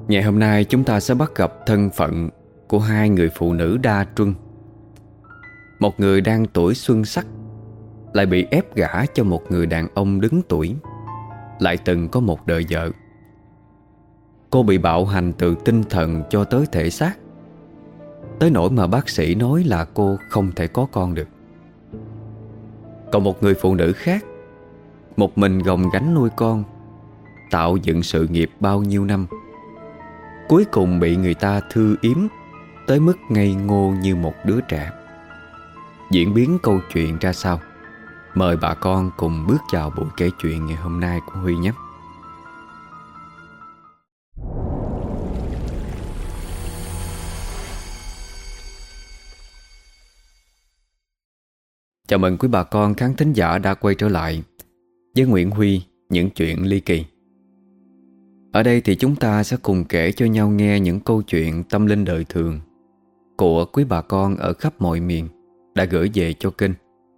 Ngày hôm nay chúng ta sẽ bắt gặp thân phận của hai người phụ nữ đa truân. Một người đang tuổi xuân sắc lại bị ép gả cho một người đàn ông đứng tuổi, lại từng có một đời vợ. Cô bị bạo hành từ tinh thần cho tới thể xác, tới nỗi mà bác sĩ nói là cô không thể có con được. Còn một người phụ nữ khác, một mình gồng gánh nuôi con, tạo dựng sự nghiệp bao nhiêu năm, cuối cùng bị người ta thư yếm tới mức ngây ngô như một đứa trẻ. Diễn biến câu chuyện ra sao? Mời bà con cùng bước vào buổi kể chuyện ngày hôm nay của Huy nhé. Chào mừng quý bà con khán thính giả đã quay trở lại với Nguyễn Huy những chuyện ly kỳ. Ở đây thì chúng ta sẽ cùng kể cho nhau nghe những câu chuyện tâm linh đời thường của quý bà con ở khắp mọi miền đã gửi về cho kênh.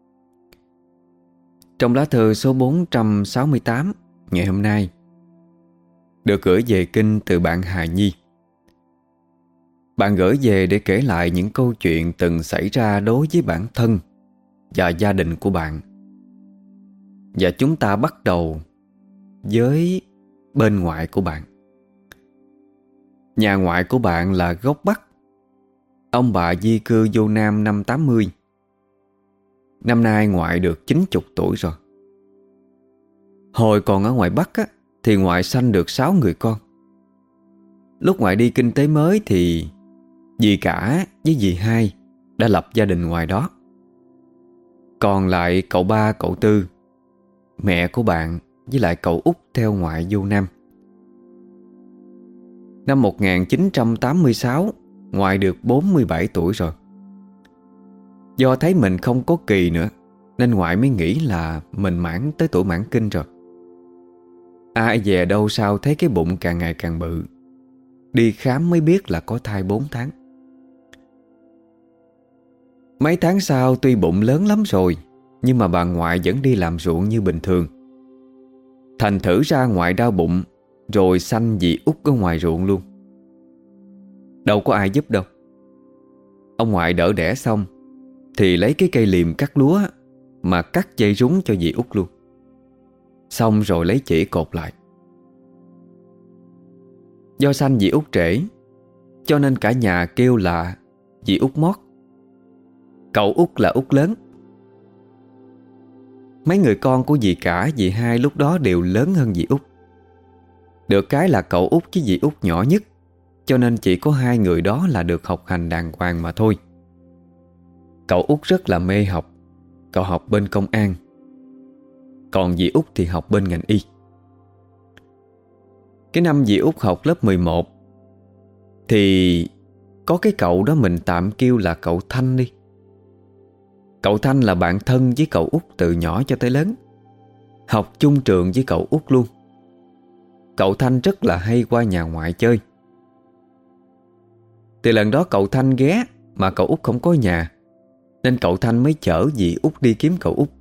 Trong lá thư số 468 ngày hôm nay được gửi về kênh từ bạn Hà Nhi. Bạn gửi về để kể lại những câu chuyện từng xảy ra đối với bản thân và gia đình của bạn. Và chúng ta bắt đầu với bên ngoại của bạn. Nhà ngoại của bạn là gốc Bắc. Ông bà di cư vô Nam năm 80. Năm nay ngoại được 90 tuổi rồi. Hồi còn ở ngoài Bắc á, thì ngoại sanh được 6 người con. Lúc ngoại đi kinh tế mới thì dì cả với dì hai đã lập gia đình ngoài đó. Còn lại cậu ba, cậu tư, mẹ của bạn với lại cậu út theo ngoại vô Nam. Năm 1986, ngoại được 47 tuổi rồi. Do thấy mình không có kỳ nữa nên ngoại mới nghĩ là mình mãn tới tuổi mãn kinh rồi. Ai về đâu sao thấy cái bụng càng ngày càng bự. Đi khám mới biết là có thai 4 tháng. Mấy tháng sau tuy bụng lớn lắm rồi, nhưng mà bà ngoại vẫn đi làm ruộng như bình thường. Thành thử ra ngoại đau bụng rồi sanh dì út ở ngoài ruộng luôn. Đâu có ai giúp đâu. Ông ngoại đỡ đẻ xong thì lấy cái cây liềm cắt lúa mà cắt dây rúng cho dì út luôn. Xong rồi lấy chỉ cột lại. Do sanh dì út trễ cho nên cả nhà kêu là dì út mót. Cậu út là út lớn. Mấy người con của dì cả, dì hai lúc đó đều lớn hơn dì út. Được cái là cậu út với dì út nhỏ nhất, cho nên chỉ có hai người đó là được học hành đàng hoàng mà thôi. Cậu út rất là mê học. Cậu học bên công an. Còn dì út thì học bên ngành y. Cái năm dì út học lớp 11 thì có cái cậu đó mình tạm kêu là cậu Thanh đi. Cậu Thanh là bạn thân với cậu út từ nhỏ cho tới lớn, học chung trường với cậu út luôn. Cậu Thanh rất là hay qua nhà ngoại chơi. Từ lần đó cậu Thanh ghé mà cậu út không có nhà, nên cậu Thanh mới chở dì út đi kiếm cậu út.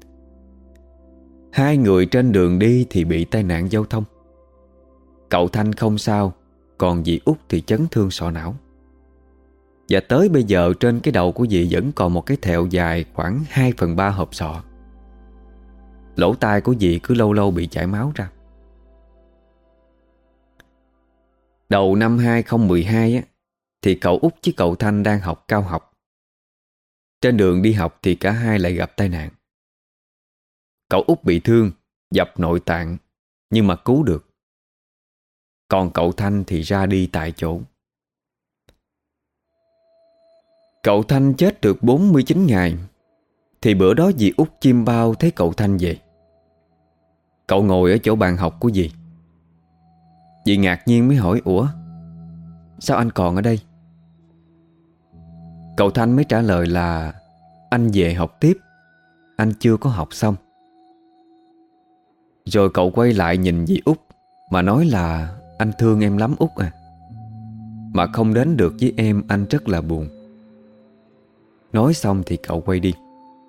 Hai người trên đường đi thì bị tai nạn giao thông. Cậu Thanh không sao, còn dì út thì chấn thương sọ não. Và tới bây giờ trên cái đầu của dì vẫn còn một cái thẹo dài khoảng 2/3 hộp sọ. Lỗ tai của dì cứ lâu lâu bị chảy máu ra. Đầu năm 2012 á, thì cậu út với cậu Thanh đang học cao học. Trên đường đi học thì cả hai lại gặp tai nạn. Cậu út bị thương, dập nội tạng nhưng mà cứu được. Còn cậu Thanh thì ra đi tại chỗ. Cậu Thanh chết được 49 ngày thì bữa đó dì út chim bao thấy cậu Thanh về. Cậu ngồi ở chỗ bàn học của dì. Dì ngạc nhiên mới hỏi: "Ủa, sao anh còn ở đây?" Cậu Thanh mới trả lời là anh về học tiếp, anh chưa có học xong. Rồi cậu quay lại nhìn dì út mà nói là anh thương em lắm út à, mà không đến được với em anh rất là buồn. Nói xong thì cậu quay đi.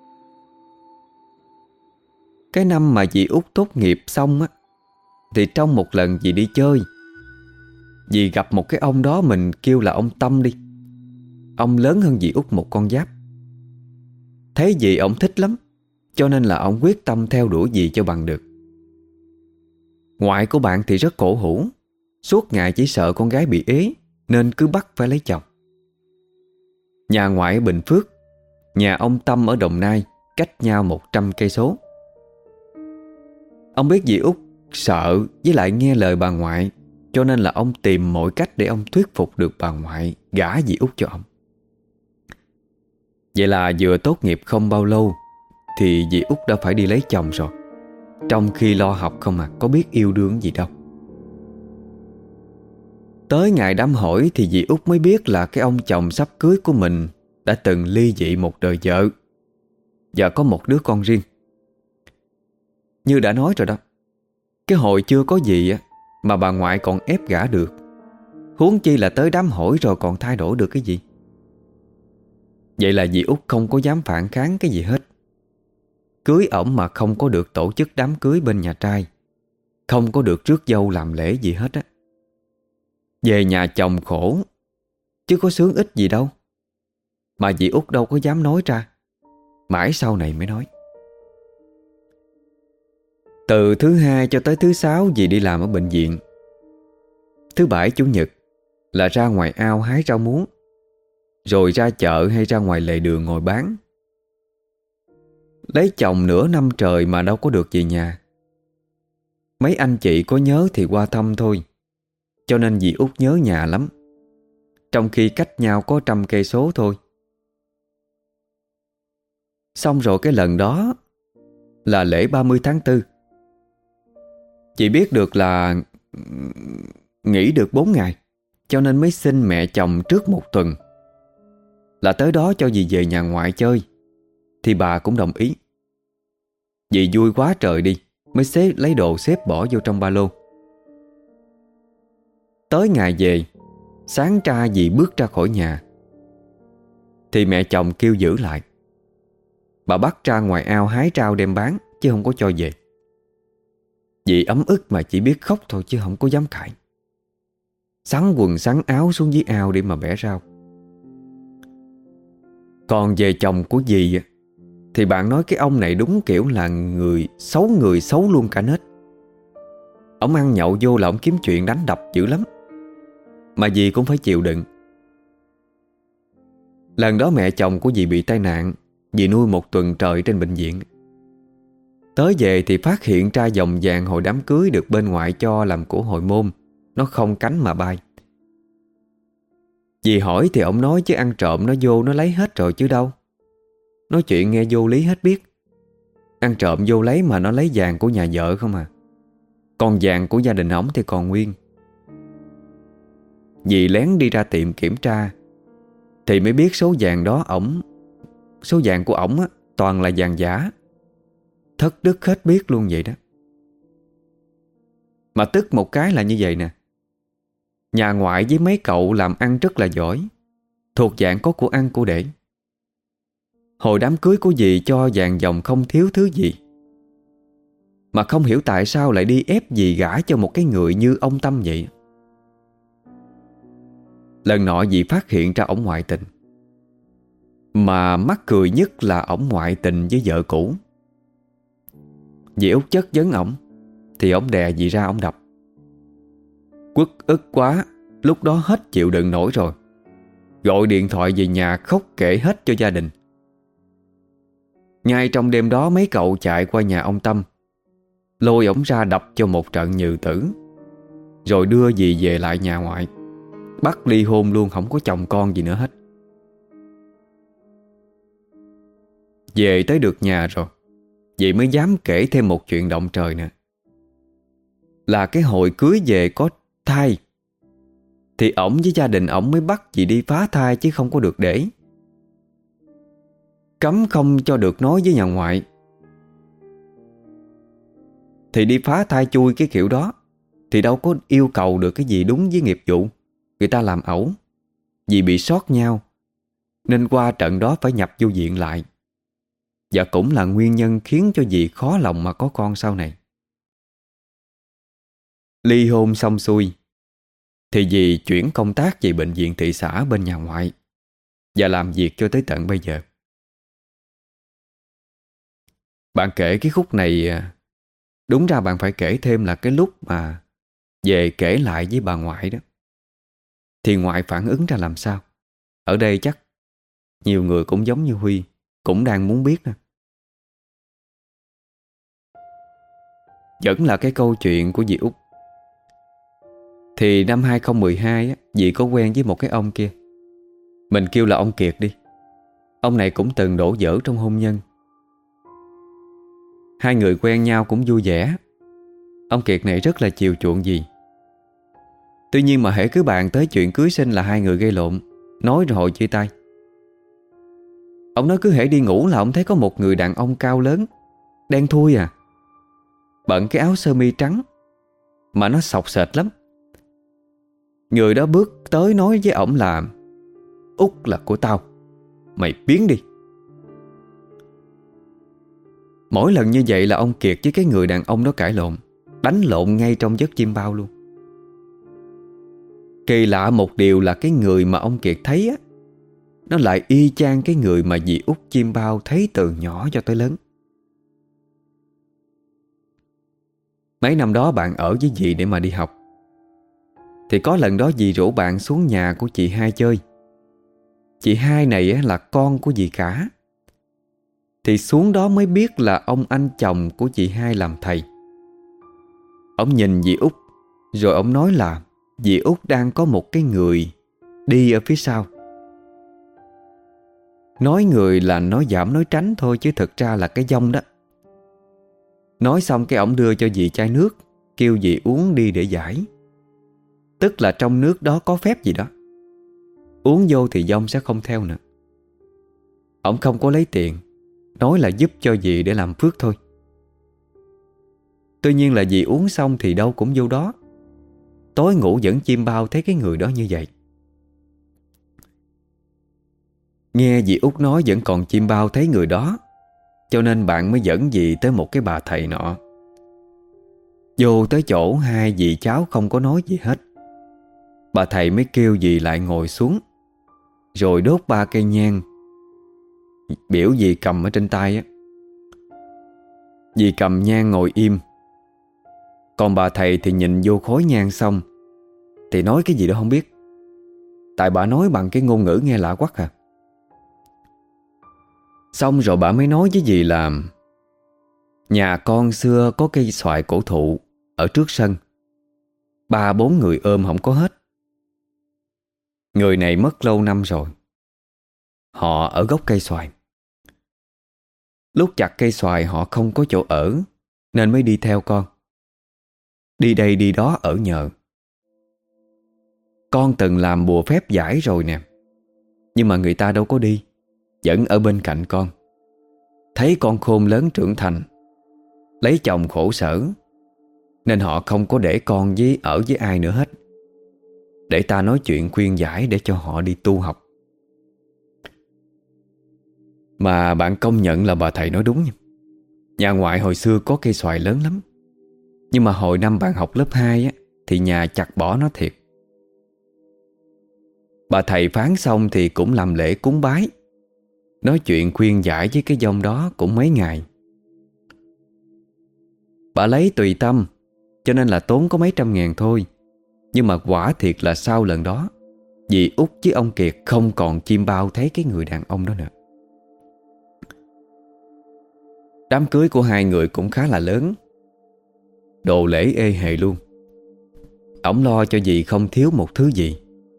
Cái năm mà dì út tốt nghiệp xong á, thì trong một lần dì đi chơi, Dì gặp một cái ông đó mình kêu là ông Tâm đi. Ông lớn hơn dì Út một con giáp. Thấy dì ông thích lắm, cho nên là ông quyết tâm theo đuổi dì cho bằng được. Ngoại của bạn thì rất cổ hủ, suốt ngày chỉ sợ con gái bị ế, nên cứ bắt phải lấy chồng. Nhà ngoại ở Bình Phước, nhà ông Tâm ở Đồng Nai, cách nhau 100 cây số. Ông biết dì Út sợ với lại nghe lời bà ngoại, cho nên là ông tìm mọi cách để ông thuyết phục được bà ngoại gả dì Út cho ông. Vậy là vừa tốt nghiệp không bao lâu thì dì Út đã phải đi lấy chồng rồi, trong khi lo học không mà có biết yêu đương gì đâu. Tới ngày đám hỏi thì dì Út mới biết là cái ông chồng sắp cưới của mình đã từng ly dị một đời vợ và có một đứa con riêng. Như đã nói rồi đó, cái hồi chưa có gì mà bà ngoại còn ép gả được, huống chi là tới đám hỏi rồi còn thay đổi được cái gì. Vậy là dì Út không có dám phản kháng cái gì hết. Cưới ổng mà không có được tổ chức đám cưới bên nhà trai, không có được rước dâu làm lễ gì hết á. Về nhà chồng khổ, chứ có sướng ích gì đâu. Mà dì Út đâu có dám nói ra, mãi sau này mới nói. Từ thứ hai cho tới thứ sáu dì đi làm ở bệnh viện. Thứ bảy chủ nhật là ra ngoài ao hái rau muống, rồi ra chợ hay ra ngoài lề đường ngồi bán. Lấy chồng nửa năm trời mà đâu có được về nhà. Mấy anh chị có nhớ thì qua thăm thôi, cho nên dì Út nhớ nhà lắm, trong khi cách nhau có 100 cây số thôi. Xong rồi cái lần đó là lễ 30 tháng 4. Chị biết được là nghỉ được 4 ngày, cho nên mới xin mẹ chồng trước 1 tuần là tới đó cho dì về nhà ngoại chơi. Thì bà cũng đồng ý. Dì vui quá trời đi, mới lấy đồ xếp bỏ vô trong ba lô. Tới ngày về, sáng ra dì bước ra khỏi nhà thì mẹ chồng kêu giữ lại. Bà bắt ra ngoài ao hái rau đem bán, chứ không có cho về. Dì ấm ức mà chỉ biết khóc thôi, chứ không có dám cãi. Xắn quần xắn áo xuống dưới ao để mà bẻ rau. Còn về chồng của dì thì bạn nói cái ông này đúng kiểu là người xấu luôn cả nết. Ông ăn nhậu vô là ông kiếm chuyện đánh đập dữ lắm, mà dì cũng phải chịu đựng. Lần đó mẹ chồng của dì bị tai nạn, dì nuôi 1 tuần trời trên bệnh viện. Tới về thì phát hiện ra vòng vàng hồi đám cưới được bên ngoại cho làm của hồi môn, nó không cánh mà bay. Dì hỏi thì ông nói chứ ăn trộm nó vô nó lấy hết rồi chứ đâu. Nói chuyện nghe vô lý hết biết. Ăn trộm vô lấy mà nó lấy vàng của nhà vợ không à. Còn vàng của gia đình ổng thì còn nguyên. Dì lén đi ra tiệm kiểm tra thì mới biết số vàng của ổng toàn là vàng giả. Thất đức hết biết luôn vậy đó. Mà tức một cái là như vậy nè. Nhà ngoại với mấy cậu làm ăn rất là giỏi, thuộc dạng có của ăn của để. Hồi đám cưới của dì cho vàng dòng không thiếu thứ gì, mà không hiểu tại sao lại đi ép dì gả cho một cái người như ông Tâm vậy. Lần nọ dì phát hiện ra ổng ngoại tình. Mà mắc cười nhất là ổng ngoại tình với vợ cũ. Dì Út chất vấn ổng thì ổng đè dì ra ổng đập. Quất ức quá, lúc đó hết chịu đựng nổi rồi, gọi điện thoại về nhà khóc kể hết cho gia đình. Ngay trong đêm đó mấy cậu chạy qua nhà ông Tâm, lôi ổng ra đập cho một trận nhừ tử, rồi đưa dì về lại nhà ngoại, bắt ly hôn luôn, không có chồng con gì nữa hết. Về tới được nhà rồi, dì mới dám kể thêm một chuyện động trời nè. Là cái hồi cưới về có thai thì ổng với gia đình ổng mới bắt dì đi phá thai, chứ không có được để. Cấm không cho được nói với nhà ngoại. Thì đi phá thai chui cái kiểu đó thì đâu có yêu cầu được cái gì đúng với nghiệp vụ. Người ta làm ẩu, vì bị sót nhau, nên qua trận đó phải nhập vô viện lại. Và cũng là nguyên nhân khiến cho dì khó lòng mà có con sau này. Ly hôn xong xuôi, thì dì chuyển công tác về bệnh viện thị xã bên nhà ngoại và làm việc cho tới tận bây giờ. Bạn kể cái khúc này, đúng ra bạn phải kể thêm là cái lúc mà về kể lại với bà ngoại đó, thì ngoại phản ứng ra làm sao. Ở đây chắc nhiều người cũng giống như Huy, cũng đang muốn biết nè. Vẫn là cái câu chuyện của dì Út. Thì năm 2012 á, dì có quen với một cái ông kia. Mình kêu là ông Kiệt đi. Ông này cũng từng đổ vỡ trong hôn nhân. Hai người quen nhau cũng vui vẻ. Ông Kiệt này rất là chiều chuộng dì. Tuy nhiên mà hễ cứ bàn tới chuyện cưới xin là hai người gây lộn, nói rồi hồi chia tay. Ông nói cứ hễ đi ngủ là ông thấy có một người đàn ông cao lớn, đen thui bận cái áo sơ mi trắng mà nó xộc xệch lắm. Người đó bước tới nói với ổng là: "Út là của tao, mày biến đi." Mỗi lần như vậy là ông Kiệt với cái người đàn ông đó cãi lộn, đánh lộn ngay trong giấc chim bao luôn. Kỳ lạ một điều là cái người mà ông Kiệt thấy á, nó lại y chang cái người mà dì Út chim bao thấy từ nhỏ cho tới lớn. Mấy năm đó bạn ở với dì để mà đi học. Thì có lần đó dì rủ bạn xuống nhà của chị hai chơi. Chị hai này á, là con của dì cả. Thì xuống đó mới biết là ông anh chồng của chị hai làm thầy. Ông nhìn dì Út, rồi ông nói là dì Út đang có một cái người đi ở phía sau. Nói người là nói giảm nói tránh thôi, chứ thực ra là cái dông đó. Nói xong cái ổng đưa cho dì chai nước, kêu dì uống đi để giải. Tức là trong nước đó có phép gì đó, uống vô thì dông sẽ không theo nữa. Ổng không có lấy tiền, nói là giúp cho dì để làm phước thôi. Tuy nhiên là dì uống xong thì đâu cũng vô đó. Tối ngủ vẫn chim bao thấy cái người đó như vậy. Nghe dì Út nói vẫn còn chim bao thấy người đó, cho nên bạn mới dẫn dì tới một cái bà thầy nọ. Vô tới chỗ hai dì cháu không có nói gì hết. Bà thầy mới kêu dì lại ngồi xuống, rồi đốt 3 cây nhang, biểu dì cầm ở trên tay á. Dì cầm nhang ngồi im. Còn bà thầy thì nhìn vô khói nhang xong thì nói cái gì đó không biết. Tại bà nói bằng cái ngôn ngữ nghe lạ quắc Xong rồi bà mới nói với dì là nhà con xưa có cây xoài cổ thụ ở trước sân, 3-4 người ôm không có hết. Người này mất lâu năm rồi. Họ ở gốc cây xoài. Lúc chặt cây xoài họ không có chỗ ở, nên mới đi theo con. Đi đây đi đó ở nhờ. Con từng làm bùa phép giải rồi nè, nhưng mà người ta đâu có đi, vẫn ở bên cạnh con. Thấy con khôn lớn trưởng thành, lấy chồng khổ sở, nên họ không có để con ở với ai nữa hết, để ta nói chuyện khuyên giải để cho họ đi tu học. Mà bạn công nhận là bà thầy nói đúng nha. Nhà ngoại hồi xưa có cây xoài lớn lắm, nhưng mà hồi năm bạn học lớp 2 á, thì nhà chặt bỏ nó thiệt. Bà thầy phán xong thì cũng làm lễ cúng bái, nói chuyện khuyên giải với cái dông đó cũng mấy ngày. Bà lấy tùy tâm, cho nên là tốn có mấy trăm ngàn thôi. Nhưng mà quả thiệt là sau lần đó, dì Út với ông Kiệt không còn chim bao thấy cái người đàn ông đó nữa. Đám cưới của hai người cũng khá là lớn, đồ lễ ê hề luôn. Ổng lo cho dì không thiếu một thứ gì.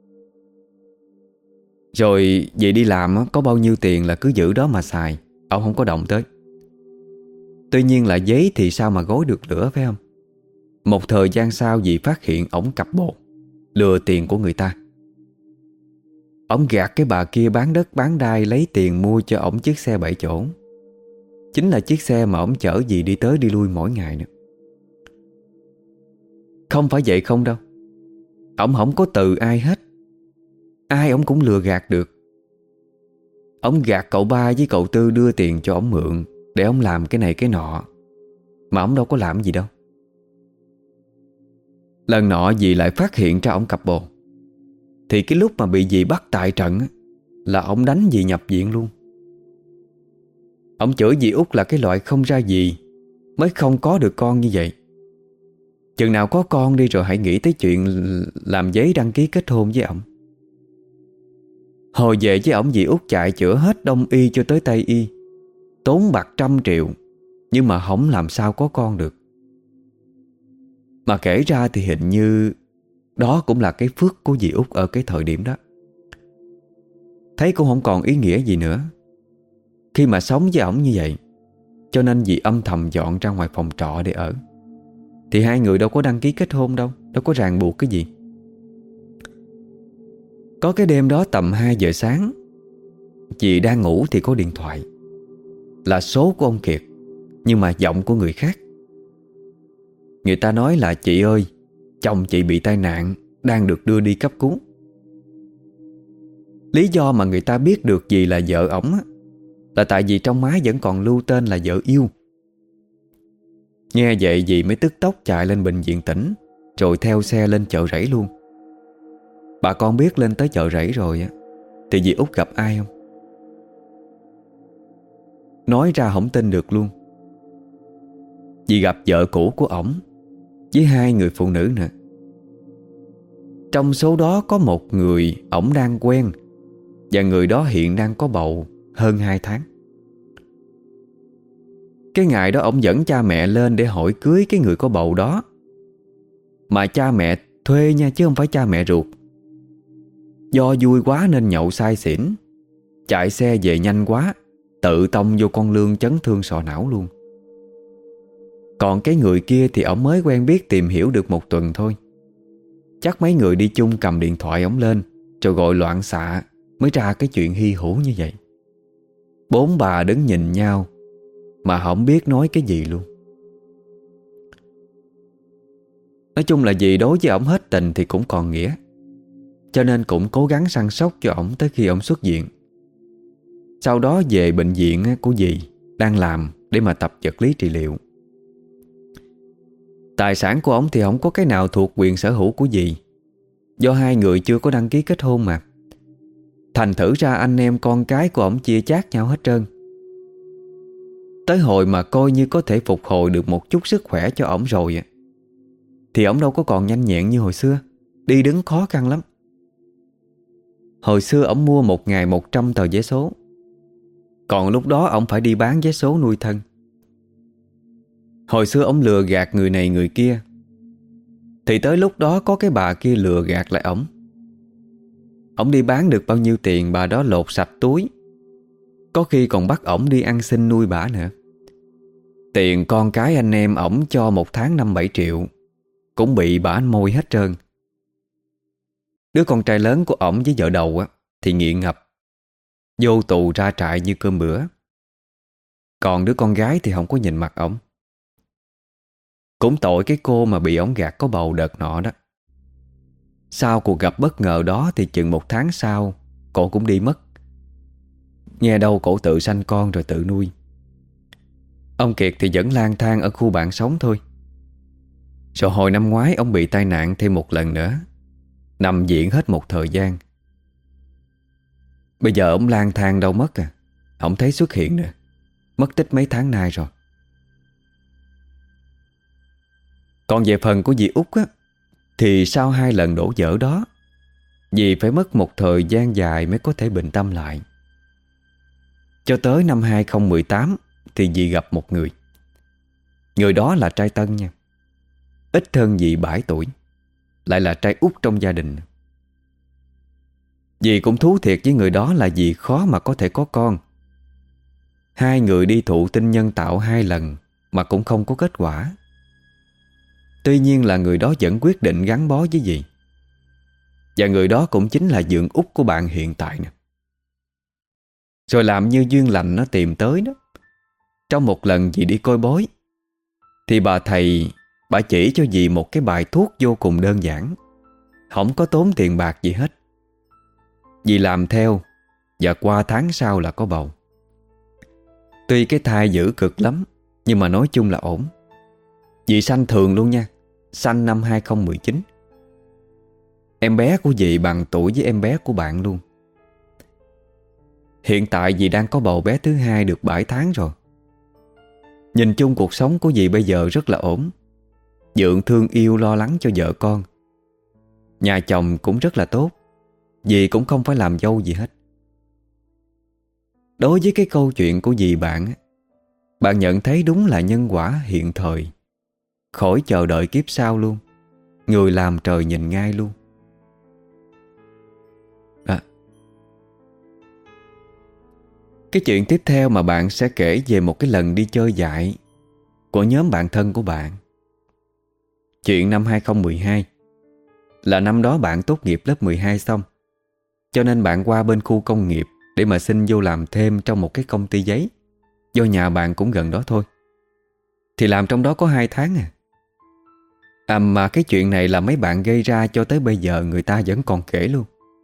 Rồi dì đi làm có bao nhiêu tiền là cứ giữ đó mà xài, ổng không có động tới. Tuy nhiên là giấy thì sao mà gói được lửa, phải không? Một thời gian sau dì phát hiện ổng cặp bồ, lừa tiền của người ta. Ổng gạt cái bà kia bán đất bán đai, lấy tiền mua cho ổng chiếc xe 7 chỗ. Chính là chiếc xe mà ổng chở dì đi tới đi lui mỗi ngày nữa. Không phải vậy không đâu, ổng không có từ ai hết. Ai ổng cũng lừa gạt được. Ổng gạt cậu ba với cậu tư đưa tiền cho ổng mượn để ổng làm cái này cái nọ, mà ổng đâu có làm gì đâu. Lần nọ dì lại phát hiện ra ổng cặp bồ. Thì cái lúc mà bị dì bắt tại trận á, là ổng đánh dì nhập viện luôn. Ổng chửi dì Út là cái loại không ra gì mới không có được con như vậy. Chừng nào có con đi rồi hãy nghĩ tới chuyện làm giấy đăng ký kết hôn với ổng. Hồi về với ổng, dì Út chạy chữa hết Đông y cho tới Tây y, tốn bạc 100 triệu, nhưng mà không làm sao có con được. Mà kể ra thì hình như đó cũng là cái phước của dì Út ở cái thời điểm đó. Thấy cũng không còn ý nghĩa gì nữa khi mà sống với ổng như vậy, cho nên dì âm thầm dọn ra ngoài phòng trọ để ở. Thì hai người đâu có đăng ký kết hôn đâu, đâu có ràng buộc cái gì. Có cái đêm đó tầm 2 giờ sáng, dì đang ngủ thì có điện thoại. Là số của ông Kiệt, nhưng mà giọng của người khác. Người ta nói là: chị ơi, chồng chị bị tai nạn, đang được đưa đi cấp cứu. Lý do mà người ta biết được dì là vợ ổng á, là tại vì trong máy vẫn còn lưu tên là vợ yêu. Nghe vậy dì mới tức tốc chạy lên bệnh viện tỉnh, rồi theo xe lên chợ Rẫy luôn. Bà con biết lên tới chợ Rẫy rồi á, thì dì Út gặp ai không? Nói ra không tin được luôn. Dì gặp vợ cũ của ổng với 2 người phụ nữ nữa. Trong số đó có một người ổng đang quen, và người đó hiện đang có bầu hơn 2 tháng. Cái ngày đó ổng dẫn cha mẹ lên để hỏi cưới cái người có bầu đó. Mà cha mẹ thuê nha, chứ không phải cha mẹ ruột. Do vui quá nên nhậu say xỉn, chạy xe về nhanh quá, tự tông vô con Lương chấn thương sọ não luôn. Còn cái người kia thì ổng mới quen biết tìm hiểu được 1 tuần thôi. Chắc mấy người đi chung cầm điện thoại ổng lên, rồi gọi loạn xạ, mới ra cái chuyện hy hữu như vậy. 4 bà đứng nhìn nhau mà không biết nói cái gì luôn. Nói chung là vì đối với ổng hết tình thì cũng còn nghĩa, cho nên cũng cố gắng săn sóc cho ổng tới khi ổng xuất viện. Sau đó về bệnh viện của dì đang làm để mà tập vật lý trị liệu. Tài sản của ổng thì không có cái nào thuộc quyền sở hữu của dì, do 2 người chưa có đăng ký kết hôn mà. Thành thử ra anh em con cái của ổng chia chác nhau hết trơn. Tới hồi mà coi như có thể phục hồi được một chút sức khỏe cho ổng rồi thì ổng đâu có còn nhanh nhẹn như hồi xưa. Đi đứng khó khăn lắm. Hồi xưa ổng mua 1 ngày 100 tờ vé số, còn lúc đó ổng phải đi bán vé số nuôi thân. Hồi xưa ổng lừa gạt người này người kia, thì tới lúc đó có cái bà kia lừa gạt lại ổng. Ổng đi bán được bao nhiêu tiền, bà đó lột sạch túi, có khi còn bắt ổng đi ăn xin nuôi bả nữa. Tiền con cái anh em ổng cho 1 tháng 5-7 triệu cũng bị bả môi hết trơn. Đứa con trai lớn của ổng với vợ đầu thì nghiện ngập, vô tù ra trại như cơm bữa. Còn đứa con gái thì không có nhìn mặt ổng. Cũng tội cái cô mà bị ổng gạt có bầu đợt nọ đó. Sau cuộc gặp bất ngờ đó thì chừng 1 tháng sau, cổ cũng đi mất. Nghe đâu cổ tự sanh con rồi tự nuôi. Ông Kiệt thì vẫn lang thang ở khu bạn sống thôi. Rồi hồi năm ngoái ông bị tai nạn thêm 1 lần nữa, nằm viện hết một thời gian. Bây giờ ông lang thang đâu mất không thấy xuất hiện nữa. Mất tích mấy tháng nay rồi. Còn về phần của dì Út thì sau 2 lần đổ vỡ đó, dì phải mất một thời gian dài mới có thể bình tâm lại. Cho tới năm 2018 thì dì gặp một người. Người đó là trai tân nha, ít hơn dì 7 tuổi, lại là trai út trong gia đình. Dì cũng thú thiệt với người đó là dì khó mà có thể có con. 2 người đi thụ tinh nhân tạo 2 lần mà cũng không có kết quả. Tuy nhiên là người đó vẫn quyết định gắn bó với dì. Và người đó cũng chính là dượng út của bạn hiện tại nè. Rồi làm như duyên lành nó tìm tới đó. Trong một lần dì đi coi bói, thì bà thầy bà chỉ cho dì một cái bài thuốc vô cùng đơn giản, không có tốn tiền bạc gì hết. Dì làm theo, và qua tháng sau là có bầu. Tuy cái thai dữ cực lắm, nhưng mà nói chung là ổn. Dì sanh thường luôn nha, sanh năm 2019. Em bé của dì bằng tuổi với em bé của bạn luôn. Hiện tại dì đang có bầu bé thứ hai được 7 tháng rồi. Nhìn chung cuộc sống của dì bây giờ rất là ổn. Dượng thương yêu lo lắng cho vợ con. Nhà chồng cũng rất là tốt. Dì cũng không phải làm dâu gì hết. Đối với cái câu chuyện của dì bạn, bạn nhận thấy đúng là nhân quả hiện thời, khỏi chờ đợi kiếp sau luôn. Người làm trời nhìn ngay luôn. Cái chuyện tiếp theo mà bạn sẽ kể về một cái lần đi chơi dại của nhóm bạn thân của bạn. Chuyện năm 2012 là năm đó bạn tốt nghiệp lớp 12 xong, cho nên bạn qua bên khu công nghiệp để mà xin vô làm thêm trong một cái công ty giấy, do nhà bạn cũng gần đó thôi. Thì làm trong đó có 2 tháng à. Mà cái chuyện này là mấy bạn gây ra cho tới bây giờ người ta vẫn còn kể luôn.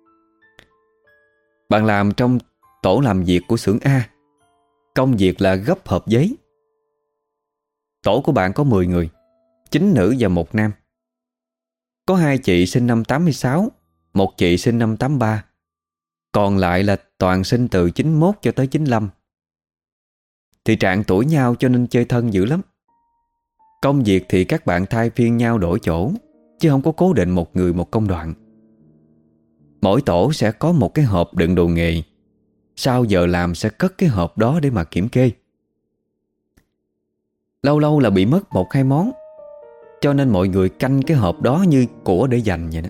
Bạn làm trong tổ làm việc của xưởng A. Công việc là gấp hộp giấy. Tổ của bạn có 10 người, 9 nữ và 1 nam. Có 2 chị sinh năm 86, 1 chị sinh năm 83. Còn lại là toàn sinh từ 91 cho tới 95. Thì trạng tuổi nhau cho nên chơi thân dữ lắm. Công việc thì các bạn thay phiên nhau đổi chỗ, chứ không có cố định một người một công đoạn. Mỗi tổ sẽ có một cái hộp đựng đồ nghề. Sau giờ làm sẽ cất cái hộp đó để mà kiểm kê. Lâu lâu là bị mất 1-2 món, cho nên mọi người canh cái hộp đó như của để dành vậy đó.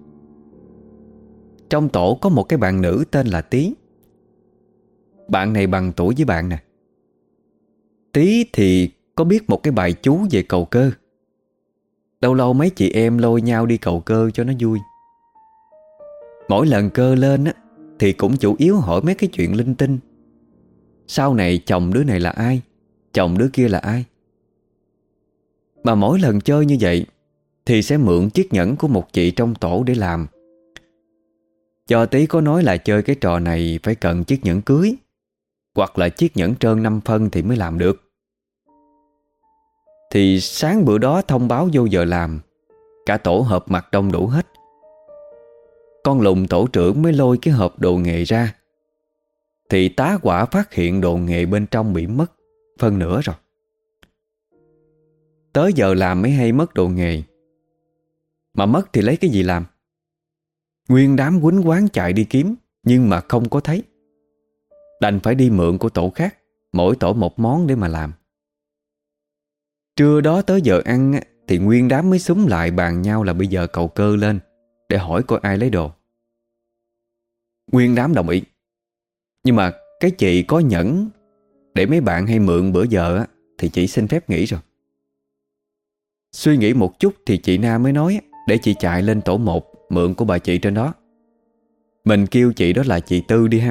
Trong tổ có một cái bạn nữ tên là Tí. Bạn này bằng tuổi với bạn nè. Tí thì có biết một cái bài chú về cầu cơ. Lâu lâu mấy chị em lôi nhau đi cầu cơ cho nó vui. Mỗi lần cơ lên á thì cũng chủ yếu hỏi mấy cái chuyện linh tinh. Sau này chồng đứa này là ai, chồng đứa kia là ai. Mà mỗi lần chơi như vậy thì sẽ mượn chiếc nhẫn của một chị trong tổ để làm. Cho Tí có nói là chơi cái trò này phải cần chiếc nhẫn cưới, hoặc là chiếc nhẫn trơn 5 phân thì mới làm được. Thì sáng bữa đó thông báo vô giờ làm, cả tổ họp mặt đông đủ hết. Con Lùng tổ trưởng mới lôi cái hộp đồ nghề ra, thì tá hỏa phát hiện đồ nghề bên trong bị mất phân nửa rồi. Tới giờ làm mới hay mất đồ nghề. Mà mất thì lấy cái gì làm? Nguyên đám quýnh quán chạy đi kiếm, nhưng mà không có thấy. Đành phải đi mượn của tổ khác, mỗi tổ một món để mà làm. Trưa đó tới giờ ăn thì nguyên đám mới xúm lại bàn nhau là bây giờ cầu cơ lên để hỏi coi ai lấy đồ. Nguyên đám đồng ý. Nhưng mà cái chị có nhẫn để mấy bạn hay mượn bữa giờ thì chị xin phép nghỉ rồi. Suy nghĩ một chút thì chị Nam mới nói để chị chạy lên tổ 1 mượn của bà chị trên đó. Mình kêu chị đó là chị Tư đi ha.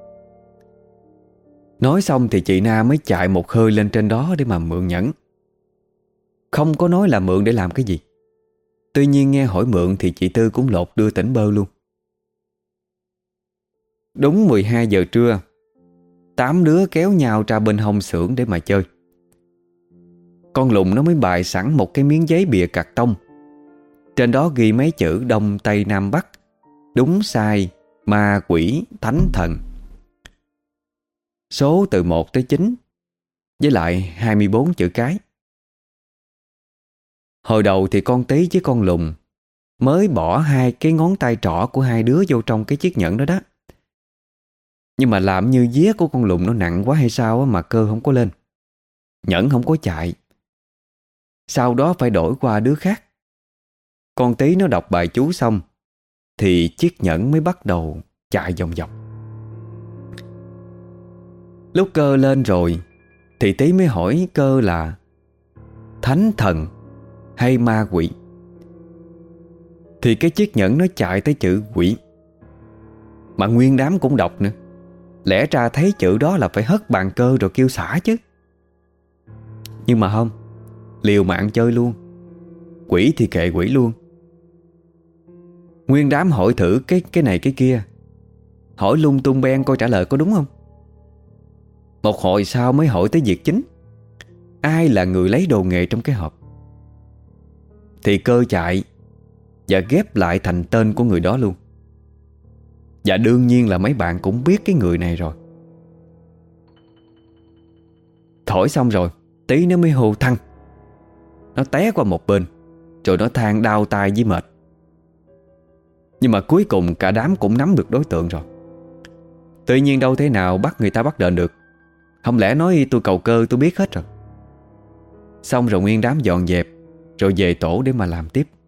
Nói xong thì chị Nam mới chạy một hơi lên trên đó để mà mượn nhẫn. Không có nói là mượn để làm cái gì. Tuy nhiên nghe hỏi mượn thì chị Tư cũng lột đưa tỉnh bơ luôn. Đúng 12 giờ trưa, 8 đứa kéo nhau ra bên hông xưởng để mà chơi. Con Lùng nó mới bày sẵn một cái miếng giấy bìa cạc tông. Trên đó ghi mấy chữ Đông Tây Nam Bắc, đúng sai, ma quỷ, thánh thần. Số từ 1 tới 9, với lại 24 chữ cái. Hồi đầu thì con Tí với con Lùng mới bỏ 2 cái ngón tay trỏ của 2 đứa vô trong cái chiếc nhẫn đó đó. Nhưng mà làm như vía của con Lùng nó nặng quá hay sao mà cơ không có lên. Nhẫn không có chạy. Sau đó phải đổi qua đứa khác. Con Tí nó đọc bài chú xong thì chiếc nhẫn mới bắt đầu chạy vòng vòng. Lúc cơ lên rồi thì Tí mới hỏi cơ là thánh thần hay ma quỷ. Thì cái chiếc nhẫn nó chạy tới chữ quỷ. Mà nguyên đám cũng đọc nữa. Lẽ ra thấy chữ đó là phải hất bàn cơ rồi kêu xả chứ. Nhưng mà không, liều mạng chơi luôn. Quỷ thì kệ quỷ luôn. Nguyên đám hỏi thử cái này cái kia, hỏi lung tung ben coi trả lời có đúng không. Một hồi sau mới hỏi tới việc chính: ai là người lấy đồ nghề trong cái hộp. thì cơ chạy và ghép lại thành tên của người đó luôn. Và đương nhiên là mấy bạn cũng biết cái người này rồi. Thổi xong rồi, tí nó mới hô thăng. Nó té qua một bên, rồi nó than đau tay với mệt. Nhưng mà cuối cùng cả đám cũng nắm được đối tượng rồi. Tuy nhiên đâu thế nào bắt người ta bắt đền được. Không lẽ nói tôi cầu cơ tôi biết hết rồi. Xong rồi nguyên đám dọn dẹp, rồi về tổ để mà làm tiếp.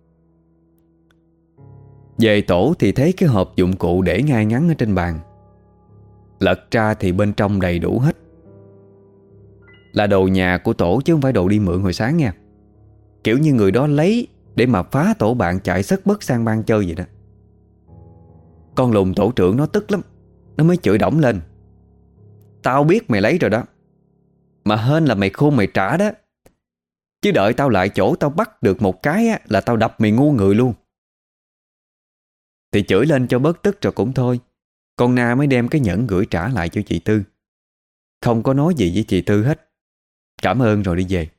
Về tổ thì thấy cái hộp dụng cụ để ngay ngắn ở trên bàn. Lật ra thì bên trong đầy đủ hết. Là đồ nhà của tổ chứ không phải đồ đi mượn hồi sáng nha. Kiểu như người đó lấy để mà phá tổ bạn chạy sất bất sang bang chơi vậy đó. Con lùn tổ trưởng nó tức lắm. Nó mới chửi đổng lên: "Tao biết mày lấy rồi đó, mà hên là mày khôn mày trả đó. Chứ đợi tao lại chỗ tao bắt được một cái á, là tao đập mày ngu người luôn." Thì chửi lên cho bớt tức rồi cũng thôi. Con Na mới đem cái nhẫn gửi trả lại cho chị Tư. Không có nói gì với chị Tư hết. Cảm ơn rồi đi về.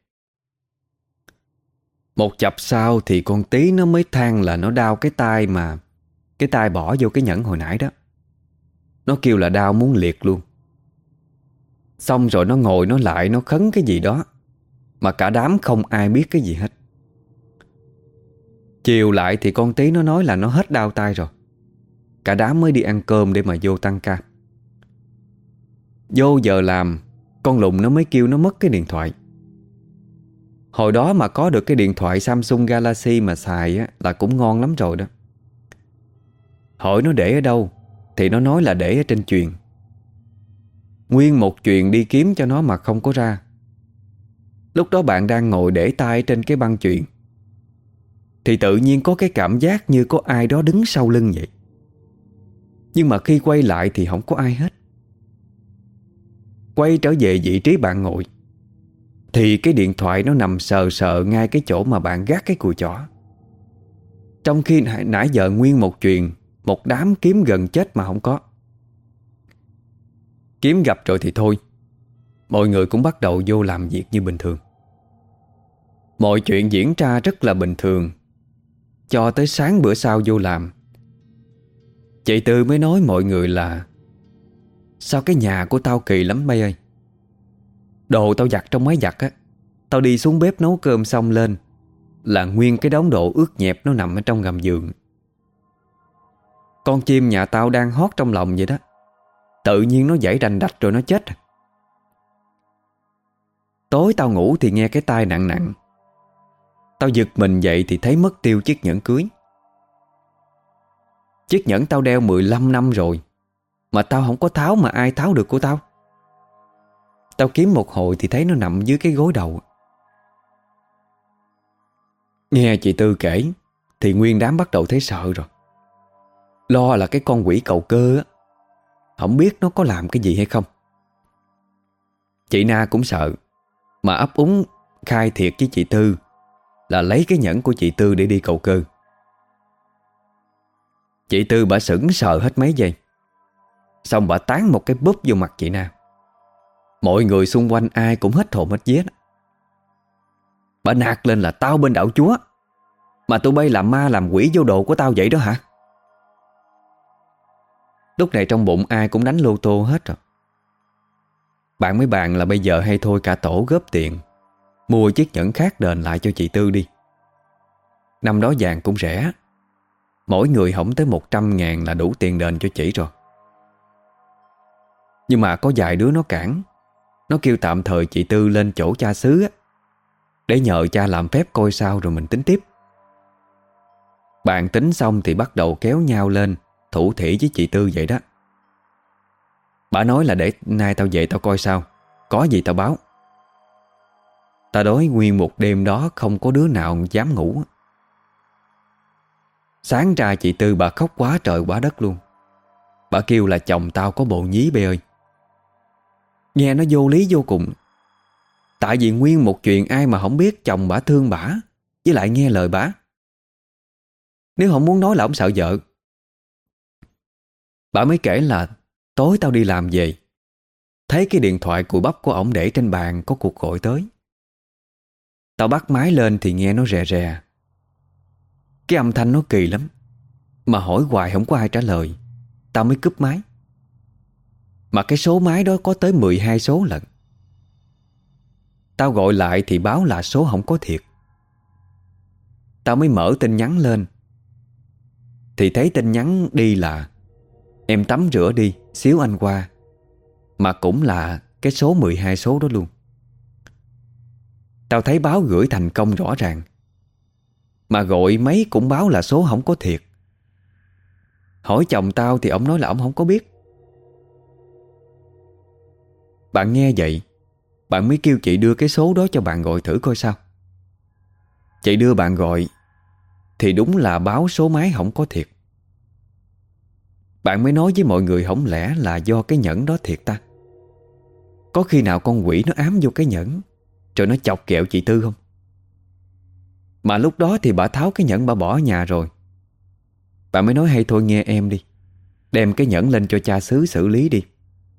Một chập sau thì con Tí nó mới than là nó đau cái tay mà cái tay bỏ vô cái nhẫn hồi nãy đó. Nó kêu là đau muốn liệt luôn. Xong rồi nó ngồi nó lại nó khấn cái gì đó, mà cả đám không ai biết cái gì hết. Chiều lại thì con Tí nó nói là nó hết đau tay rồi. Cả đám mới đi ăn cơm để mà vô tăng ca. Vô giờ làm, con lùn nó mới kêu nó mất cái điện thoại. Hồi đó mà có được cái điện thoại Samsung Galaxy mà xài á, là cũng ngon lắm rồi đó. Hỏi nó để ở đâu thì nó nói là để ở trên chuyền. Nguyên một chuyền đi kiếm cho nó mà không có ra. Lúc đó bạn đang ngồi để tay trên cái băng chuyền thì tự nhiên có cái cảm giác như có ai đó đứng sau lưng vậy. Nhưng mà khi quay lại thì không có ai hết. Quay trở về vị trí bạn ngồi thì cái điện thoại nó nằm sờ sờ ngay cái chỗ mà bạn gác cái cùi chỏ. Trong khi nãy giờ nguyên một chuyền, một đám kiếm gần chết mà không có. Kiếm gặp rồi thì thôi, mọi người cũng bắt đầu vô làm việc như bình thường. Mọi chuyện diễn ra rất là bình thường cho tới sáng bữa sau vô làm. Chị Tư mới nói mọi người là: "Sao cái nhà của tao kỳ lắm bay ơi. Đồ tao giặt trong máy giặt á, tao đi xuống bếp nấu cơm xong lên là nguyên cái đống đồ ướt nhẹp nó nằm ở trong gầm giường. Con chim nhà tao đang hót trong lòng vậy đó, tự nhiên nó giãy rành rạch rồi nó chết. Tối tao ngủ thì nghe cái tai nặng nặng. Tao giật mình dậy thì thấy mất tiêu chiếc nhẫn cưới. Chiếc nhẫn tao đeo 15 năm rồi mà tao không có tháo, mà ai tháo được của tao. Tao kiếm một hồi thì thấy nó nằm dưới cái gối đầu." Nghe chị Tư kể thì nguyên đám bắt đầu thấy sợ rồi. Lo là cái con quỷ cầu cơ á, không biết nó có làm cái gì hay không. Chị Na cũng sợ, mà ấp úng khai thiệt với chị Tư là lấy cái nhẫn của chị Tư để đi cầu cơ. Chị Tư bả sững sờ hết mấy giây, xong bả tán một cái búp vô mặt chị Na. Mọi người xung quanh ai cũng hết hồn hết vía. Bả nạt lên là: "Tao bên đạo Chúa mà tụi bay làm ma làm quỷ vô đồ của tao vậy đó hả?" Lúc này trong bụng ai cũng đánh lô tô hết rồi. Bạn mới bàn là bây giờ hay thôi cả tổ góp tiền mua chiếc nhẫn khác đền lại cho chị Tư đi. Năm đó vàng cũng rẻ, mỗi người hổng tới 100.000 là đủ tiền đền cho chị rồi. Nhưng mà có vài đứa nó cản. Nó kêu tạm thời chị Tư lên chỗ cha xứ á, để nhờ cha làm phép coi sao rồi mình tính tiếp. Bàn tính xong thì bắt đầu kéo nhau lên thủ thỉ với chị Tư vậy đó. Bà nói là để nay tao về tao coi sao, có gì tao báo. Ta đói nguyên một đêm đó không có đứa nào dám ngủ. Sáng ra chị Tư bà khóc quá trời quá đất luôn. Bà kêu là chồng tao có bộ nhí bê ơi. Nghe nó vô lý vô cùng. Tại vì nguyên một chuyện ai mà không biết chồng bả thương bả, với lại nghe lời bả. Nếu không muốn nói là ông sợ vợ. Bà mới kể là tối tao đi làm về, thấy cái điện thoại cùi bắp của ổng để trên bàn có cuộc gọi tới. Tao bắt máy lên thì nghe nó rè rè. Cái âm thanh nó kỳ lắm, mà hỏi hoài không có ai trả lời. Tao mới cúp máy. Mà cái số máy đó có tới 12 số lận. Tao gọi lại thì báo là số không có thiệt. Tao mới mở tin nhắn lên thì thấy tin nhắn đi là: em tắm rửa đi, xíu anh qua. Mà cũng là cái số 12 số đó luôn. Tao thấy báo gửi thành công rõ ràng, mà gọi mấy cũng báo là số không có thiệt. Hỏi chồng tao thì ổng nói là ổng không có biết. Bạn nghe vậy, bạn mới kêu chị đưa cái số đó cho bạn gọi thử coi sao. Chị đưa bạn gọi thì đúng là báo số máy không có thiệt. Bạn mới nói với mọi người không lẽ là do cái nhẫn đó thiệt ta? Có khi nào con quỷ nó ám vô cái nhẫn rồi nó chọc ghẹo chị Tư không? Mà lúc đó thì bà tháo cái nhẫn bà bỏ ở nhà rồi. Bà mới nói hay thôi nghe em đi, đem cái nhẫn lên cho cha xứ xử lý đi.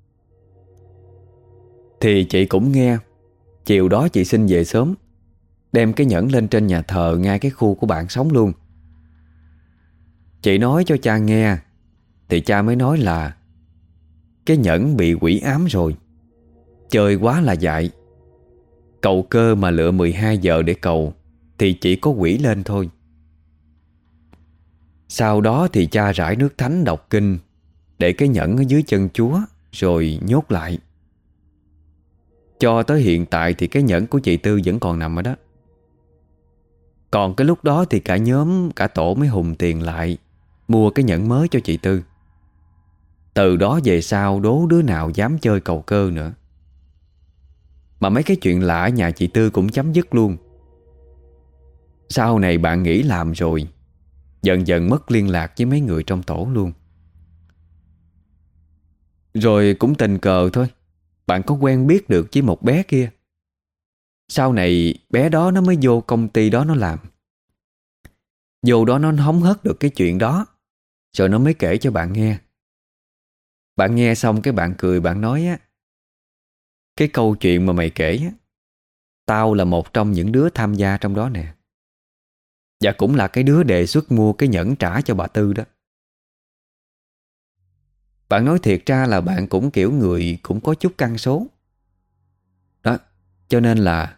Thì chị cũng nghe. Chiều đó chị xin về sớm, đem cái nhẫn lên trên nhà thờ ngay cái khu của bạn sống luôn. Chị nói cho cha nghe thì cha mới nói là cái nhẫn bị quỷ ám rồi, chơi quá là dại. Cầu cơ mà lựa 12 giờ để cầu thì chỉ có quỷ lên thôi. Sau đó thì cha rải nước thánh đọc kinh, để cái nhẫn ở dưới chân Chúa rồi nhốt lại. Cho tới hiện tại thì cái nhẫn của chị Tư vẫn còn nằm ở đó. Còn cái lúc đó thì cả nhóm, cả tổ mới hùng tiền lại mua cái nhẫn mới cho chị Tư. Từ đó về sau đố đứa nào dám chơi cầu cơ nữa. Mà mấy cái chuyện lạ ở nhà chị Tư cũng chấm dứt luôn. Sau này bạn nghỉ làm rồi, dần dần mất liên lạc với mấy người trong tổ luôn. Rồi cũng tình cờ thôi, bạn có quen biết được với một bé kia. Sau này bé đó nó mới vô công ty đó nó làm. Vô đó nó hóng hớt được cái chuyện đó, rồi nó mới kể cho bạn nghe. Bạn nghe xong cái bạn cười, bạn nói á: cái câu chuyện mà mày kể á, tao là một trong những đứa tham gia trong đó nè. Và cũng là cái đứa đề xuất mua cái nhẫn trả cho bà Tư đó. Bạn nói thiệt ra là bạn cũng kiểu người cũng có chút căn số đó. Cho nên là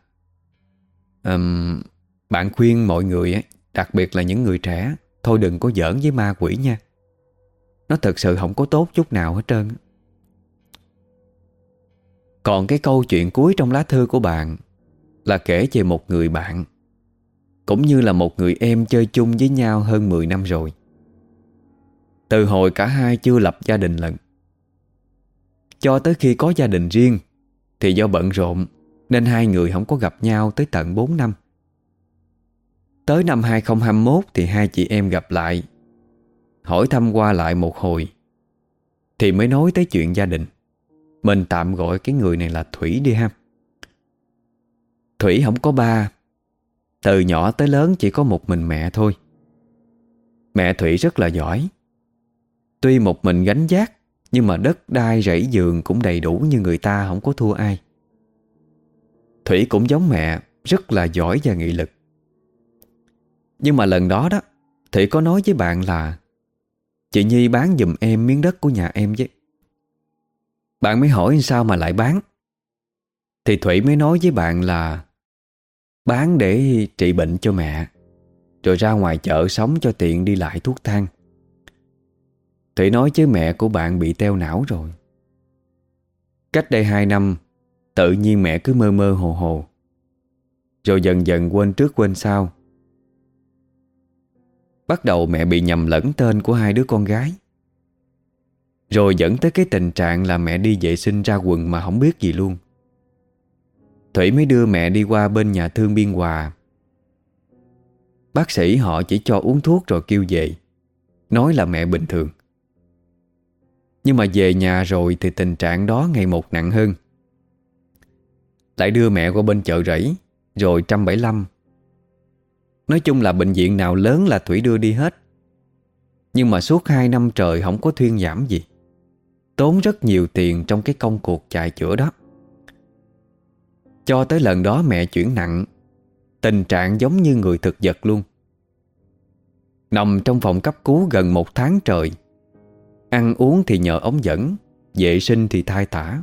bạn khuyên mọi người á, đặc biệt là những người trẻ, thôi đừng có giỡn với ma quỷ nha. Nó thật sự không có tốt chút nào hết trơn. Còn cái câu chuyện cuối trong lá thư của bạn là kể về một người bạn, cũng như là một người em chơi chung với nhau hơn 10 năm rồi. Từ hồi cả hai chưa lập gia đình lận, cho tới khi có gia đình riêng thì do bận rộn nên hai người không có gặp nhau tới tận 4 năm. Tới năm 2021 thì hai chị em gặp lại, hỏi thăm qua lại một hồi thì mới nói tới chuyện gia đình. Mình tạm gọi cái người này là Thủy đi ha. Thủy không có ba, từ nhỏ tới lớn chỉ có một mình mẹ thôi. Mẹ Thủy rất là giỏi. Tuy một mình gánh vác, nhưng mà đất đai rẫy giường cũng đầy đủ như người ta, không có thua ai. Thủy cũng giống mẹ, rất là giỏi và nghị lực. Nhưng mà lần đó đó, Thủy có nói với bạn là chị Nhi bán giùm em miếng đất của nhà em chứ. Bạn mới hỏi sao mà lại bán. Thì Thủy mới nói với bạn là bán để trị bệnh cho mẹ, rồi ra ngoài chợ sống cho tiện đi lại thuốc thang. Thủy nói chứ mẹ của bạn bị teo não rồi. Cách đây 2 năm, tự nhiên mẹ cứ mơ mơ hồ hồ, rồi dần dần quên trước quên sau. Bắt đầu mẹ bị nhầm lẫn tên của hai đứa con gái, rồi dẫn tới cái tình trạng là mẹ đi vệ sinh ra quần mà không biết gì luôn. Thủy mới đưa mẹ đi qua bên nhà thương Biên Hòa. Bác sĩ họ chỉ cho uống thuốc rồi kêu về, nói là mẹ bình thường. Nhưng mà về nhà rồi thì tình trạng đó ngày một nặng hơn. Lại đưa mẹ qua bên chợ Rẫy, rồi 175. Nói chung là bệnh viện nào lớn là Thủy đưa đi hết. Nhưng mà suốt 2 năm trời không có thuyên giảm gì. Tốn rất nhiều tiền trong cái công cuộc chạy chữa đó. Cho tới lần đó mẹ chuyển nặng, tình trạng giống như người thực vật luôn. Nằm trong phòng cấp cứu gần 1 tháng trời. Ăn uống thì nhờ ống dẫn, vệ sinh thì thai tả.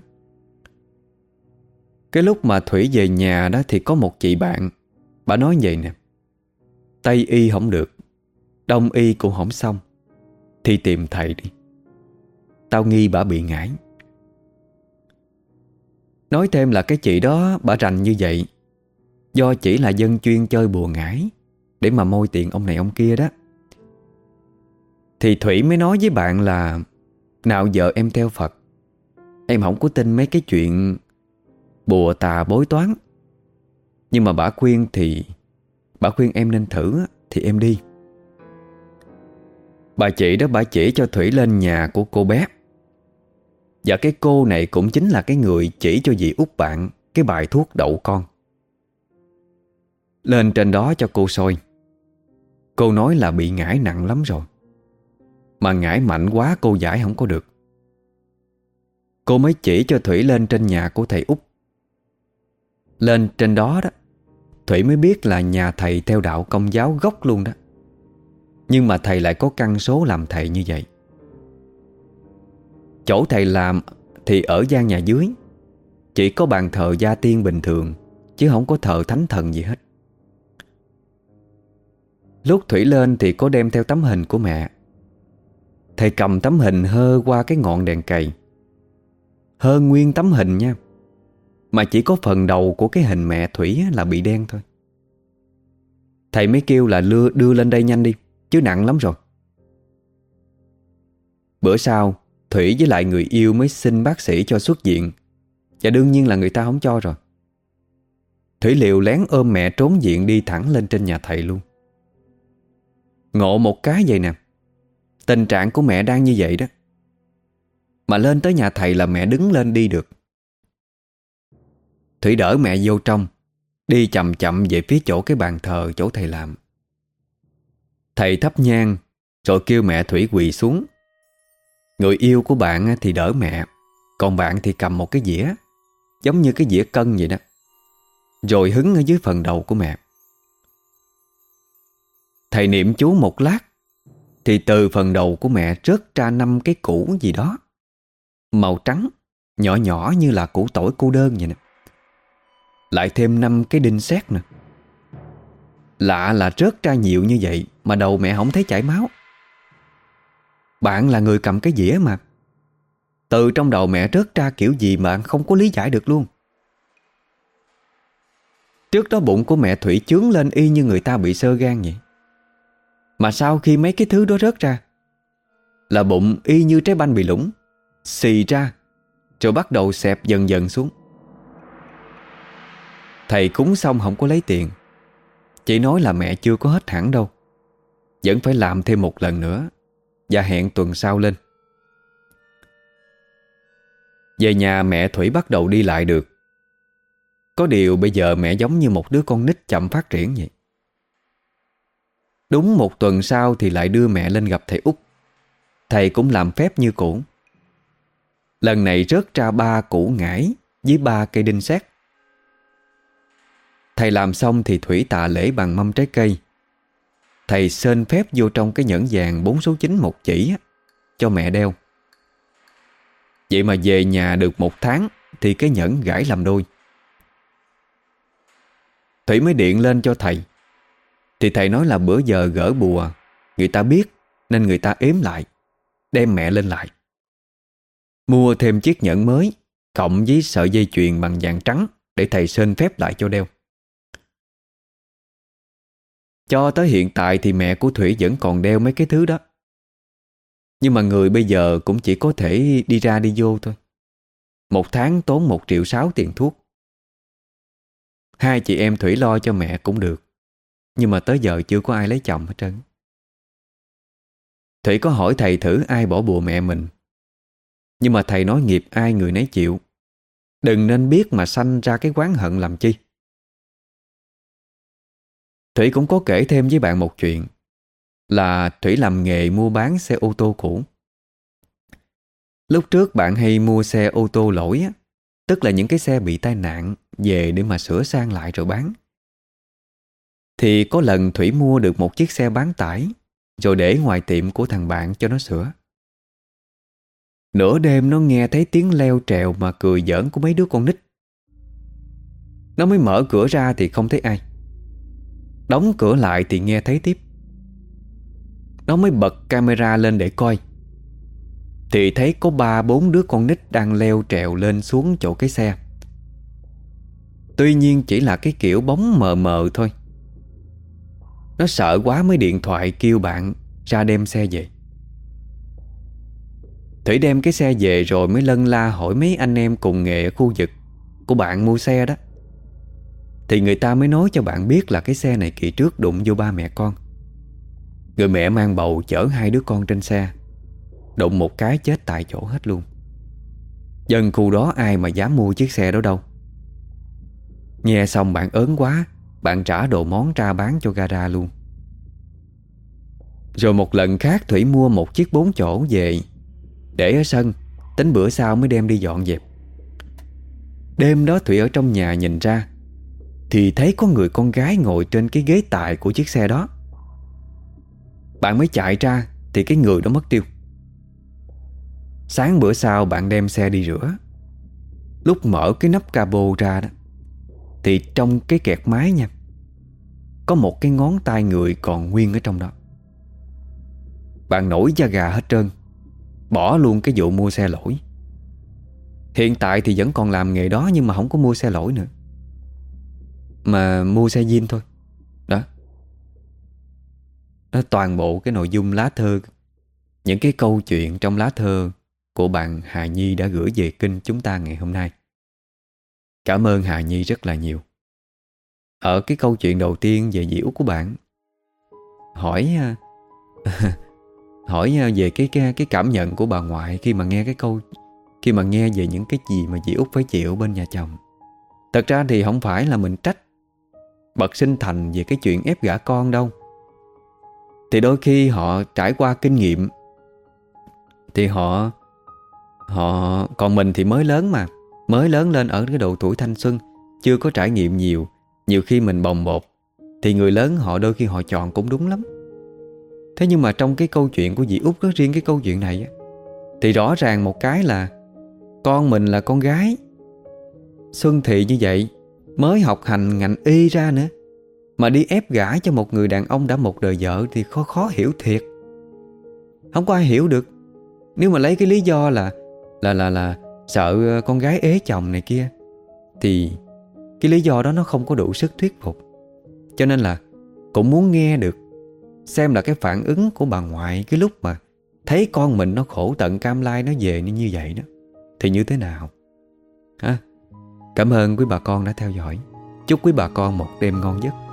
Cái lúc mà Thủy về nhà đó thì có một chị bạn, bà nói vậy nè: Tây y không được, Đông y cũng không xong, thì tìm thầy đi. Tao nghi bà bị ngải. Nói thêm là cái chị đó bà rành như vậy do chỉ là dân chuyên chơi bùa ngải để mà môi tiền ông này ông kia đó. Thì Thủy mới nói với bạn là: Nào giờ em theo Phật, em không có tin mấy cái chuyện bùa tà bói toán. Nhưng mà bà khuyên em nên thử thì em đi. Bà chị đó bà chỉ cho Thủy lên nhà của cô bé. Và cái cô này cũng chính là cái người chỉ cho dì út bạn cái bài thuốc đậu con. Lên trên đó cho cô soi. Cô nói là bị ngải nặng lắm rồi, mà ngải mạnh quá cô giải không có được. Cô mới chỉ cho Thủy lên trên nhà của thầy út. Lên trên đó đó, Thủy mới biết là nhà thầy theo đạo Công giáo gốc luôn đó. Nhưng mà thầy lại có căn số làm thầy như vậy. Chỗ thầy làm thì ở gian nhà dưới, chỉ có bàn thờ gia tiên bình thường, chứ không có thờ thánh thần gì hết. Lúc Thủy lên thì có đem theo tấm hình của mẹ. Thầy cầm tấm hình hơ qua cái ngọn đèn cầy. Hơ nguyên tấm hình nha, mà chỉ có phần đầu của cái hình mẹ Thủy là bị đen thôi. Thầy mới kêu là đưa lên đây nhanh đi, chứ nặng lắm rồi. Bữa sau Thủy với lại người yêu mới xin bác sĩ cho xuất viện. Và đương nhiên là người ta không cho rồi. Thủy liều lén ôm mẹ trốn viện đi thẳng lên trên nhà thầy luôn. Ngộ một cái vậy nè, tình trạng của mẹ đang như vậy đó, mà lên tới nhà thầy là mẹ đứng lên đi được. Thủy đỡ mẹ vô trong, đi chậm chậm về phía chỗ cái bàn thờ chỗ thầy làm. Thầy thắp nhang rồi kêu mẹ Thủy quỳ xuống. Người yêu của bạn thì đỡ mẹ, còn bạn thì cầm một cái dĩa, giống như cái dĩa cân vậy đó, rồi hứng ở dưới phần đầu của mẹ. Thầy niệm chú một lát thì từ phần đầu của mẹ rớt ra 5 cái củ gì đó, màu trắng, nhỏ nhỏ như là củ tỏi cô đơn vậy nè. Lại thêm 5 cái đinh sét nè. Lạ là rớt ra nhiều như vậy mà đầu mẹ không thấy chảy máu. Bạn là người cầm cái dĩa mà, từ trong đầu mẹ rớt ra kiểu gì mà bạn không có lý giải được luôn. Trước đó bụng của mẹ Thủy chướng lên y như người ta bị xơ gan vậy. Mà sau khi mấy cái thứ đó rớt ra là bụng y như trái banh bị lủng, xì ra, rồi bắt đầu xẹp dần dần xuống. Thầy cúng xong không có lấy tiền, chỉ nói là mẹ chưa có hết hẳn đâu, vẫn phải làm thêm một lần nữa, và hẹn tuần sau lên. Về nhà mẹ Thủy bắt đầu đi lại được. Có điều bây giờ mẹ giống như một đứa con nít chậm phát triển vậy. Đúng 1 tuần sau thì lại đưa mẹ lên gặp thầy út. Thầy cũng làm phép như cũ. Lần này rớt ra 3 củ ngải với 3 cây đinh sét. Thầy làm xong thì Thủy tạ lễ bằng mâm trái cây. Thầy xên phép vô trong cái nhẫn vàng 4 số 9 một chỉ cho mẹ đeo. Vậy mà về nhà được 1 tháng thì cái nhẫn gãy làm đôi. Thủy mới điện lên cho thầy. Thì thầy nói là bữa giờ gỡ bùa, người ta biết nên người ta ếm lại, đem mẹ lên lại. Mua thêm chiếc nhẫn mới cộng với sợi dây chuyền bằng vàng trắng để thầy xên phép lại cho đeo. Cho tới hiện tại thì mẹ của Thủy vẫn còn đeo mấy cái thứ đó. Nhưng mà người bây giờ cũng chỉ có thể đi ra đi vô thôi. 1 tháng tốn 1,6 triệu tiền thuốc. 2 chị em Thủy lo cho mẹ cũng được, nhưng mà tới giờ chưa có ai lấy chồng hết trơn. Thủy có hỏi thầy thử ai bỏ bùa mẹ mình, nhưng mà thầy nói nghiệp ai người nấy chịu, đừng nên biết mà sanh ra cái oán hận làm chi. Thủy cũng có kể thêm với bạn một chuyện, là Thủy làm nghề mua bán xe ô tô cũ. Lúc trước bạn hay mua xe ô tô lỗi á, tức là những cái xe bị tai nạn về để mà sửa sang lại rồi bán. Thì có lần Thủy mua được một chiếc xe bán tải rồi để ngoài tiệm của thằng bạn cho nó sửa. Nửa đêm nó nghe thấy tiếng leo trèo mà cười giỡn của mấy đứa con nít. Nó mới mở cửa ra thì không thấy ai. Đóng cửa lại thì nghe thấy tiếp. Nó mới bật camera lên để coi, thì thấy có 3-4 đứa con nít đang leo trèo lên xuống chỗ cái xe. Tuy nhiên chỉ là cái kiểu bóng mờ mờ thôi. Nó sợ quá mới điện thoại kêu bạn ra đem xe về. Thủy đem cái xe về rồi mới lân la hỏi mấy anh em cùng nghề ở khu vực của bạn mua xe đó. Thì người ta mới nói cho bạn biết là cái xe này kỳ trước đụng vô ba mẹ con. Người mẹ mang bầu chở 2 đứa con trên xe, đụng một cái chết tại chỗ hết luôn. Dân khu đó ai mà dám mua chiếc xe đó đâu. Nghe xong bạn ớn quá, bạn trả đồ món ra bán cho gara luôn. Rồi một lần khác Thủy mua một chiếc 4 chỗ về để ở sân, tính bữa sau mới đem đi dọn dẹp. Đêm đó Thủy ở trong nhà nhìn ra thì thấy có người con gái ngồi trên cái ghế tài của chiếc xe đó. Bạn mới chạy ra thì cái người đó mất tiêu. Sáng bữa sau bạn đem xe đi rửa. Lúc mở cái nắp capo ra đó, thì trong cái kẹt máy nha, có một cái ngón tay người còn nguyên ở trong đó. Bạn nổi da gà hết trơn, bỏ luôn cái vụ mua xe lỗi. Hiện tại thì vẫn còn làm nghề đó, nhưng mà không có mua xe lỗi nữa, mà mua xe zin thôi. Đó, đó toàn bộ cái nội dung lá thơ, những cái câu chuyện trong lá thơ của bạn Hà Nhi đã gửi về kênh chúng ta ngày hôm nay. Cảm ơn Hà Nhi rất là nhiều. Ở cái câu chuyện đầu tiên về dì Út của bạn, hỏi hỏi về cái cảm nhận của bà ngoại khi mà nghe khi mà nghe về những cái gì mà dì Út phải chịu bên nhà chồng. Thật ra thì không phải là mình trách bậc sinh thành về cái chuyện ép gả con đâu. Thì đôi khi họ trải qua kinh nghiệm, thì họ còn mình thì mới lớn mà, mới lớn lên ở cái độ tuổi thanh xuân, chưa có trải nghiệm nhiều. Nhiều khi mình bồng bột, thì người lớn họ đôi khi họ chọn cũng đúng lắm. Thế nhưng mà trong cái câu chuyện của dì Út đó, riêng cái câu chuyện này á, thì rõ ràng một cái là con mình là con gái, xuân thị như vậy, mới học hành ngành y ra nữa, mà đi ép gả cho một người đàn ông đã một đời vợ thì khó hiểu thiệt. Không có ai hiểu được. Nếu mà lấy cái lý do là sợ con gái ế chồng này kia, thì cái lý do đó nó không có đủ sức thuyết phục. Cho nên là cũng muốn nghe được, xem là cái phản ứng của bà ngoại cái lúc mà thấy con mình nó khổ tận cam lai nó về như vậy đó, thì như thế nào ha? Cảm ơn quý bà con đã theo dõi. Chúc quý bà con một đêm ngon giấc.